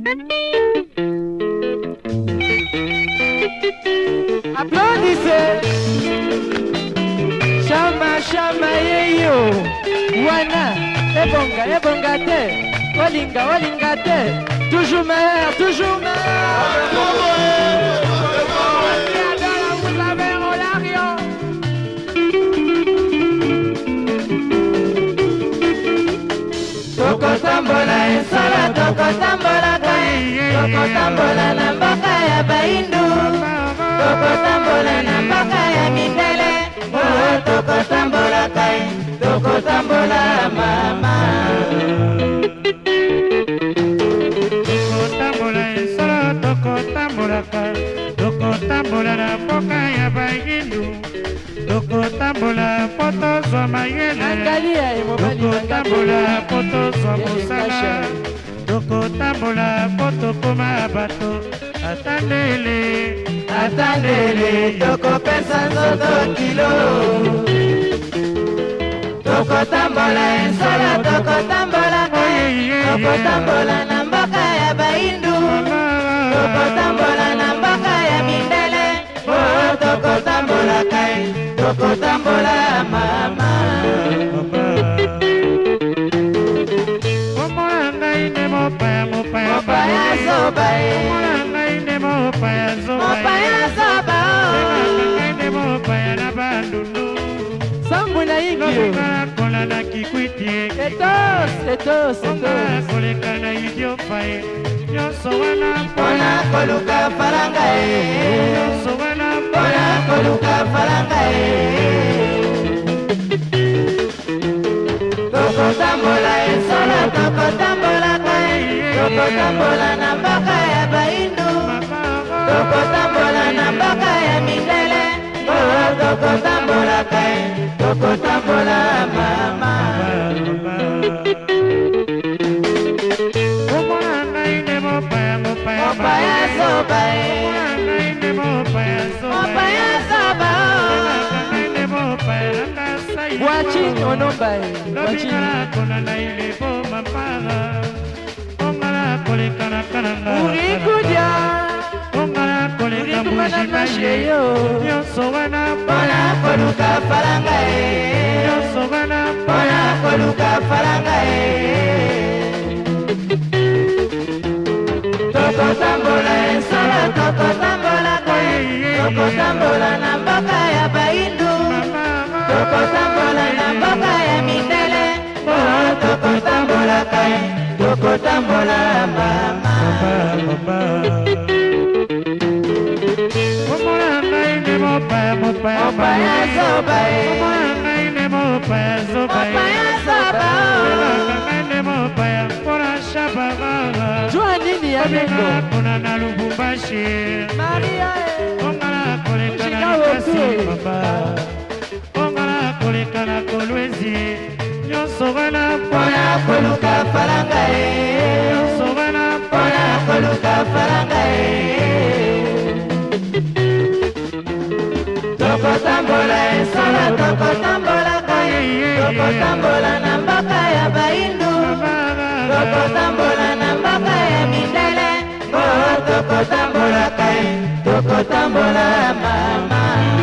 Applaudissez. Chama, chama, yeyo. Wana, ebonga te. Olinga te. Toujours meilleur, toujours meilleur. Tokotambola esala tokotambola kai tokotambola na mboka ya baindu tokotambola na mboka ya mindele tokotambola kai tokotambola mama tokotambola esala tokotambola kai tokotambola na mboka ya baindu tokotambola poto zwa mayele tokotambola poto zwa mosala tokotambola poto koma bato atandele tokopesa nzoto kilo tokotambola esala tokotambola kai tokotambola na mboka ya baindu tokotambola na mboka ya mindele tokotambola kai tokotambola mama mopaya zoba sambu na ingio kola na kikwiti etos koleka na idio pae nyonso wana mpona koluka faranga nyonso wana mpona koluka faranga tokotambola esala tokotambola kai tokotambola na mboka ya baindu tokotambola na mboka ya mindele tokotambola kai tokotambola mama mopaya zoba Wachi onomba urikudia urikumanamasheyo mpona koluka faranga mpona koluka faranga tokotambola esala tokotambola kai tokotambola na mboka ya baindu tokotambola na mboka ya mindele tokotambola kai tokotambola mama mopaya zoba jua nini ya mengo na Lubumbashi Maria ongala koleka na kasi baba ongala koleka na Kolwezi nyonso wana mpona koluka faranga nyonso wana mpona koluka faranga tokotambola esala tokotambola kai tokotambola na mboka ya baindu tokotambola na mboka ya mindele tokotambola kai tokotambola mama